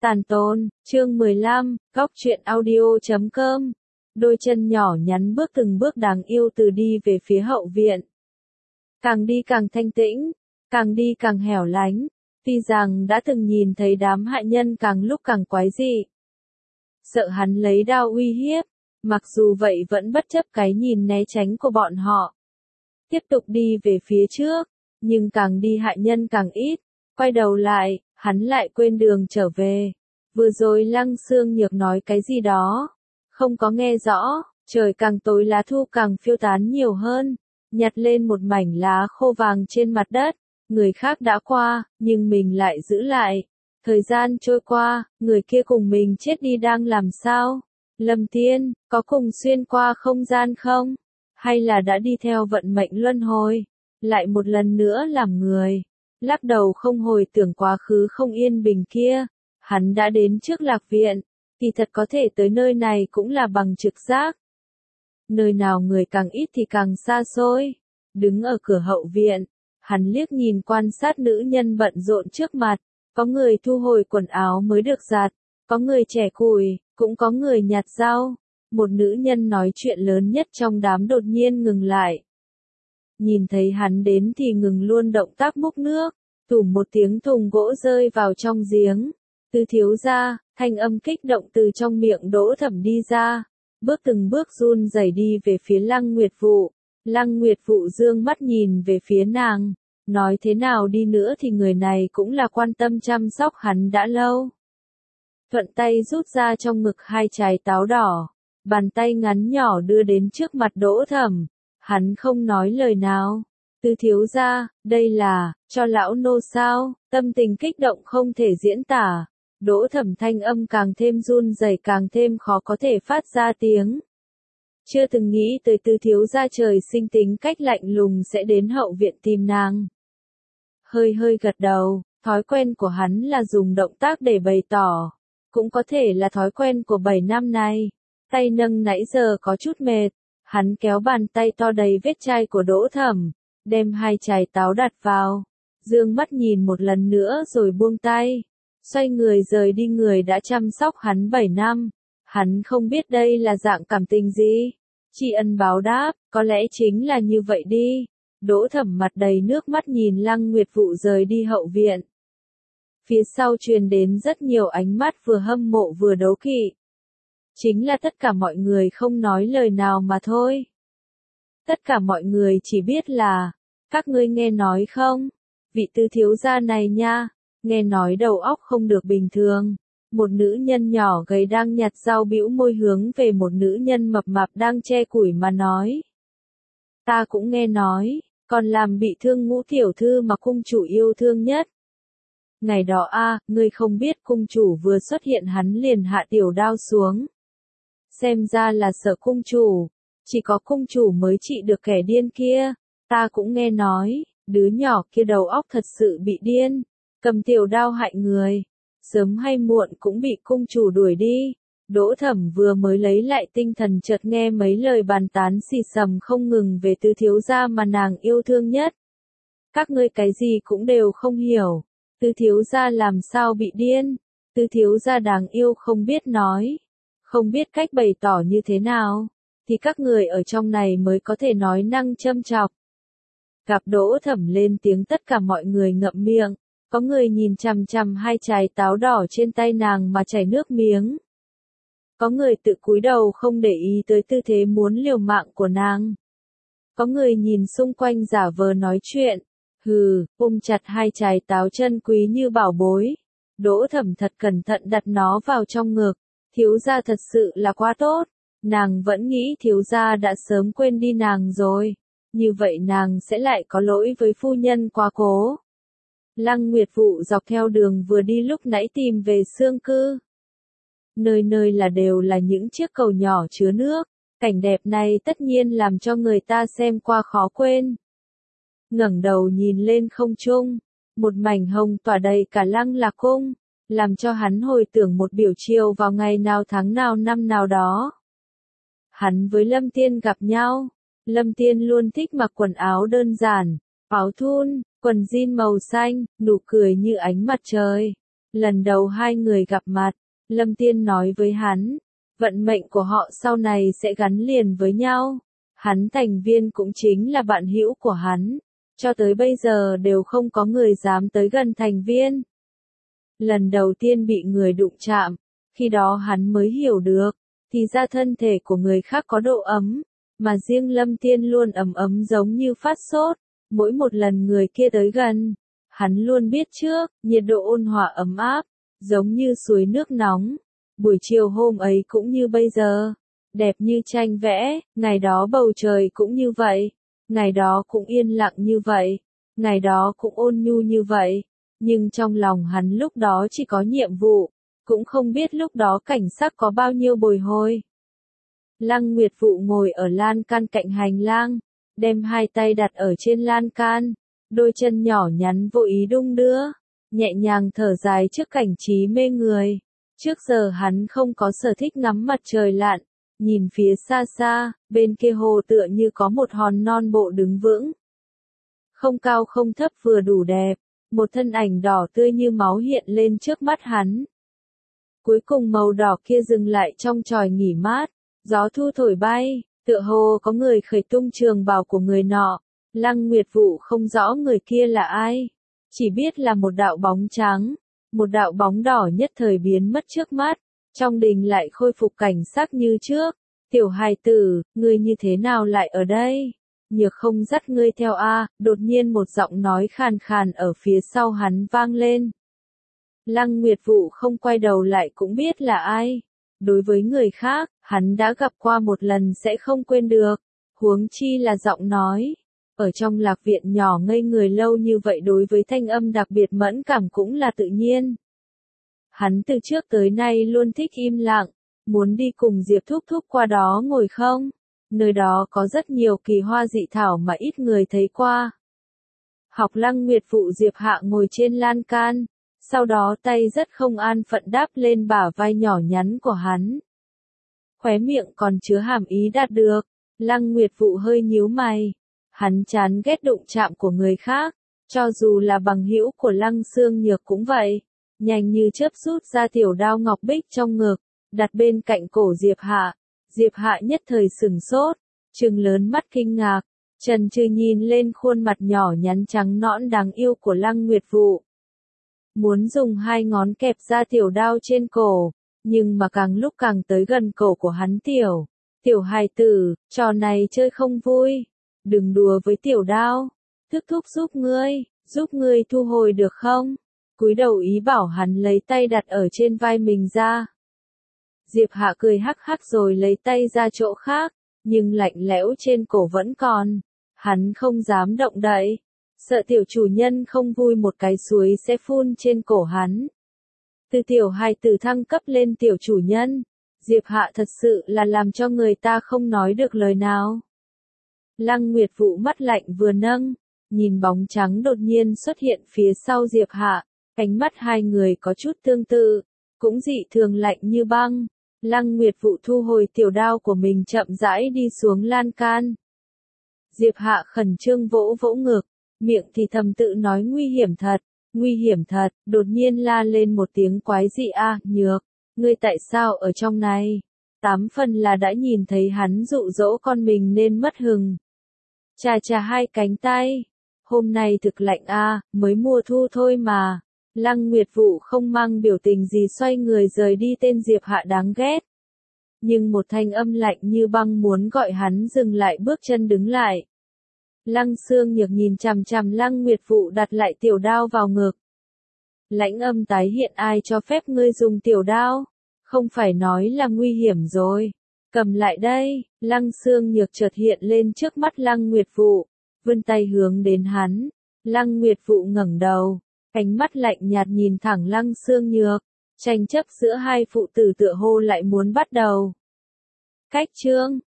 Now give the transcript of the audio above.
Tàn tồn, chương 15, góc truyện audio.com. Đôi chân nhỏ nhắn bước từng bước đáng yêu từ đi về phía hậu viện. Càng đi càng thanh tĩnh, càng đi càng hẻo lánh, tuy rằng đã từng nhìn thấy đám hạ nhân càng lúc càng quái dị. Sợ hắn lấy đao uy hiếp, mặc dù vậy vẫn bất chấp cái nhìn né tránh của bọn họ. Tiếp tục đi về phía trước, nhưng càng đi hạ nhân càng ít, quay đầu lại, hắn lại quên đường trở về. Vừa rồi Lăng Xương Nhược nói cái gì đó, không có nghe rõ, trời càng tối lá thu càng phiêu tán nhiều hơn, nhặt lên một mảnh lá khô vàng trên mặt đất, người khác đã qua, nhưng mình lại giữ lại. Thời gian trôi qua, người kia cùng mình chết đi đang làm sao? Lâm Tiên, có cùng xuyên qua không gian không? Hay là đã đi theo vận mệnh luân hồi, lại một lần nữa làm người? Lắc đầu không hồi tưởng quá khứ không yên bình kia, hắn đã đến trước lạc viện, thì thật có thể tới nơi này cũng là bằng trực giác. Nơi nào người càng ít thì càng xa xôi. Đứng ở cửa hậu viện, hắn liếc nhìn quan sát nữ nhân bận rộn trước mặt, có người thu hồi quần áo mới được giặt, có người chẻ củi, cũng có người nhặt rau. Một nữ nhân nói chuyện lớn nhất trong đám đột nhiên ngừng lại. Nhìn thấy hắn đến thì ngừng luôn động tác múc nước, thủng một tiếng thùng gỗ rơi vào trong giếng. Tư thiếu gia, thanh âm kích động từ trong miệng Đỗ Thẩm đi ra, bước từng bước run rẩy đi về phía Lăng Nguyệt Vụ. Lăng Nguyệt Vụ dương mắt nhìn về phía nàng, nói thế nào đi nữa thì người này cũng là quan tâm chăm sóc hắn đã lâu. Thuận tay rút ra trong ngực hai trái táo đỏ, bàn tay ngắn nhỏ đưa đến trước mặt Đỗ Thẩm, hắn không nói lời nào. Tư thiếu gia, đây là, cho lão nô sao? Tâm tình kích động không thể diễn tả. Đỗ Thẩm thanh âm càng thêm run rẩy, càng thêm khó có thể phát ra tiếng. Chưa từng nghĩ tới Tư thiếu gia trời sinh tính cách lạnh lùng sẽ đến hậu viện tìm nàng. Hơi hơi gật đầu, thói quen của hắn là dùng động tác để bày tỏ. Cũng có thể là thói quen của 7 năm nay. Tay nâng nãy giờ có chút mệt. Hắn kéo bàn tay to đầy vết chai của Đỗ Thẩm, đem hai trái táo đặt vào. Dương mắt nhìn một lần nữa rồi buông tay. Xoay người rời đi, người đã chăm sóc hắn 7 năm. Hắn không biết đây là dạng cảm tình gì. Tri ân báo đáp, có lẽ chính là như vậy đi. Đỗ Thẩm mặt đầy nước mắt nhìn Lăng Nguyệt Vụ rời đi hậu viện. Phía sau truyền đến rất nhiều ánh mắt vừa hâm mộ vừa đố kỵ. Chính là tất cả mọi người không nói lời nào mà thôi. Tất cả mọi người chỉ biết là, các ngươi nghe nói không? Vị Tư thiếu gia này nha, nghe nói đầu óc không được bình thường. Một nữ nhân nhỏ gầy đang nhặt rau bĩu môi hướng về một nữ nhân mập mạp đang che củi mà nói. Ta cũng nghe nói, còn làm bị thương Ngũ tiểu thư mà cung chủ yêu thương nhất. Ngày đó ngươi không biết cung chủ vừa xuất hiện hắn liền hạ tiểu đao xuống. Xem ra là sợ cung chủ, chỉ có cung chủ mới trị được kẻ điên kia. Ta cũng nghe nói, đứa nhỏ kia đầu óc thật sự bị điên, cầm tiểu đao hại người, sớm hay muộn cũng bị cung chủ đuổi đi. Đỗ Thẩm vừa mới lấy lại tinh thần chợt nghe mấy lời bàn tán xì xầm không ngừng về Tư thiếu gia mà nàng yêu thương nhất. Các ngươi cái gì cũng đều không hiểu. Tư thiếu gia làm sao bị điên? Tư thiếu gia đáng yêu không biết nói, không biết cách bày tỏ như thế nào, thì các người ở trong này mới có thể nói năng châm chọc. Gặp Đỗ Thẩm lên tiếng tất cả mọi người ngậm miệng, có người nhìn chằm chằm hai trái táo đỏ trên tay nàng mà chảy nước miếng. Có người tự cúi đầu không để ý tới tư thế muốn liều mạng của nàng. Có người nhìn xung quanh giả vờ nói chuyện, ôm chặt hai trái táo chân quý như bảo bối. Đỗ Thẩm thật cẩn thận đặt nó vào trong ngực. Thiếu gia thật sự là quá tốt, nàng vẫn nghĩ thiếu gia đã sớm quên đi nàng rồi, như vậy nàng sẽ lại có lỗi với phu nhân quá cố. Lăng Nguyệt Vụ dọc theo đường vừa đi lúc nãy tìm về xương cư. Nơi nơi là đều là những chiếc cầu nhỏ chứa nước, cảnh đẹp này tất nhiên làm cho người ta xem qua khó quên. Ngẩng đầu nhìn lên không trung, một mảnh hồng tỏa đầy cả Lăng Lạc cung, làm cho hắn hồi tưởng một buổi chiều vào ngày nào tháng nào năm nào đó. Hắn với Lâm Tiên gặp nhau, Lâm Tiên luôn thích mặc quần áo đơn giản, áo thun, quần jean màu xanh, nụ cười như ánh mặt trời. Lần đầu hai người gặp mặt, Lâm Tiên nói với hắn, vận mệnh của họ sau này sẽ gắn liền với nhau. Hắn thành viên cũng chính là bạn hữu của hắn. Cho tới bây giờ đều không có người dám tới gần thành viên. Lần đầu tiên bị người đụng chạm, khi đó hắn mới hiểu được, thì ra thân thể của người khác có độ ấm, mà riêng Lâm Tiên luôn ấm ấm giống như phát sốt. Mỗi một lần người kia tới gần, hắn luôn biết trước, nhiệt độ ôn hòa ấm áp, giống như suối nước nóng. Buổi chiều hôm ấy cũng như bây giờ, đẹp như tranh vẽ, ngày đó bầu trời cũng như vậy, ngày đó cũng yên lặng như vậy, ngày đó cũng ôn nhu như vậy, nhưng trong lòng hắn lúc đó chỉ có nhiệm vụ, cũng không biết lúc đó cảnh sắc có bao nhiêu bồi hồi. Lăng Nguyệt Vụ ngồi ở lan can cạnh hành lang, đem hai tay đặt ở trên lan can, đôi chân nhỏ nhắn vô ý đung đưa, nhẹ nhàng thở dài trước cảnh trí mê người. Trước giờ hắn không có sở thích ngắm mặt trời lặn, nhìn phía xa xa, bên kia hồ tựa như có một hòn non bộ đứng vững. Không cao không thấp vừa đủ đẹp, một thân ảnh đỏ tươi như máu hiện lên trước mắt hắn. Cuối cùng màu đỏ kia dừng lại trong chòi nghỉ mát, gió thu thổi bay, tựa hồ có người khởi tung trường bào của người nọ. Lăng Nguyệt Vụ không rõ người kia là ai, chỉ biết là một đạo bóng trắng, một đạo bóng đỏ nhất thời biến mất trước mắt, trong đình lại khôi phục cảnh sắc như trước. Tiểu hài tử, ngươi như thế nào lại ở đây? Nhược không dắt ngươi theo a? Đột nhiên một giọng nói khàn khàn ở phía sau hắn vang lên. Lăng Nguyệt Vụ không quay đầu lại cũng biết là ai. Đối với người khác, hắn đã gặp qua một lần sẽ không quên được, huống chi là giọng nói. Ở trong lạc viện nhỏ ngây người lâu như vậy đối với thanh âm đặc biệt mẫn cảm cũng là tự nhiên. Hắn từ trước tới nay luôn thích im lặng, muốn đi cùng Diệp Thúc Thúc qua đó ngồi không? Nơi đó có rất nhiều kỳ hoa dị thảo mà ít người thấy qua. Học Lăng Nguyệt Vụ Diệp Hạ ngồi trên lan can, sau đó tay rất không an phận đáp lên bả vai nhỏ nhắn của hắn. Khóe miệng còn chứa hàm ý đạt được, Lăng Nguyệt Vụ hơi nhíu mày. Hắn chán ghét đụng chạm của người khác, cho dù là bằng hữu của Lăng Xương Nhược cũng vậy. Nhanh như chớp rút ra tiểu đao ngọc bích trong ngực, đặt bên cạnh cổ Diệp Hạ. Diệp Hạ nhất thời sửng sốt, trừng lớn mắt kinh ngạc, chần chừ nhìn lên khuôn mặt nhỏ nhắn trắng nõn đáng yêu của Lăng Nguyệt Vụ. Muốn dùng hai ngón kẹp ra tiểu đao trên cổ, nhưng mà càng lúc càng tới gần cổ của hắn tiểu hài tử, trò này chơi không vui. Đừng đùa với tiểu đao, Thúc Thúc giúp ngươi thu hồi được không? Cúi đầu ý bảo hắn lấy tay đặt ở trên vai mình ra. Diệp Hạ cười hắc hắc rồi lấy tay ra chỗ khác, nhưng lạnh lẽo trên cổ vẫn còn. Hắn không dám động đậy, sợ tiểu chủ nhân không vui một cái suối sẽ phun trên cổ hắn. Từ tiểu hài tử thăng cấp lên tiểu chủ nhân, Diệp Hạ thật sự là làm cho người ta không nói được lời nào. Lăng Nguyệt Vụ mắt lạnh vừa nâng, nhìn bóng trắng đột nhiên xuất hiện phía sau Diệp Hạ, ánh mắt hai người có chút tương tự, cũng dị thường lạnh như băng. Lăng Nguyệt Vụ thu hồi tiểu đao của mình chậm rãi đi xuống lan can. Diệp Hạ khẩn trương vỗ vỗ ngực, miệng thì thầm tự nói nguy hiểm thật, đột nhiên la lên một tiếng quái dị a, Nhược, ngươi tại sao ở trong này? Tám phần là đã nhìn thấy hắn dụ dỗ con mình nên mất hừng. Chà hai cánh tay, hôm nay thực lạnh a, mới mùa thu thôi mà. Lăng Nguyệt Vụ không mang biểu tình gì xoay người rời đi tên Diệp Hạ đáng ghét. Nhưng một thanh âm lạnh như băng muốn gọi hắn dừng lại bước chân đứng lại. Lăng Xương Nhược nhìn chằm chằm Lăng Nguyệt Vụ đặt lại tiểu đao vào ngực. Lãnh âm tái hiện, ai cho phép ngươi dùng tiểu đao? Không phải nói là nguy hiểm rồi. Cầm lại đây, Lăng Xương Nhược chợt hiện lên trước mắt Lăng Nguyệt Vụ, vươn tay hướng đến hắn. Lăng Nguyệt Vụ ngẩng đầu, ánh mắt lạnh nhạt nhìn thẳng Lăng Xương Nhược, tranh chấp giữa hai phụ tử tựa hồ lại muốn bắt đầu. Cách chương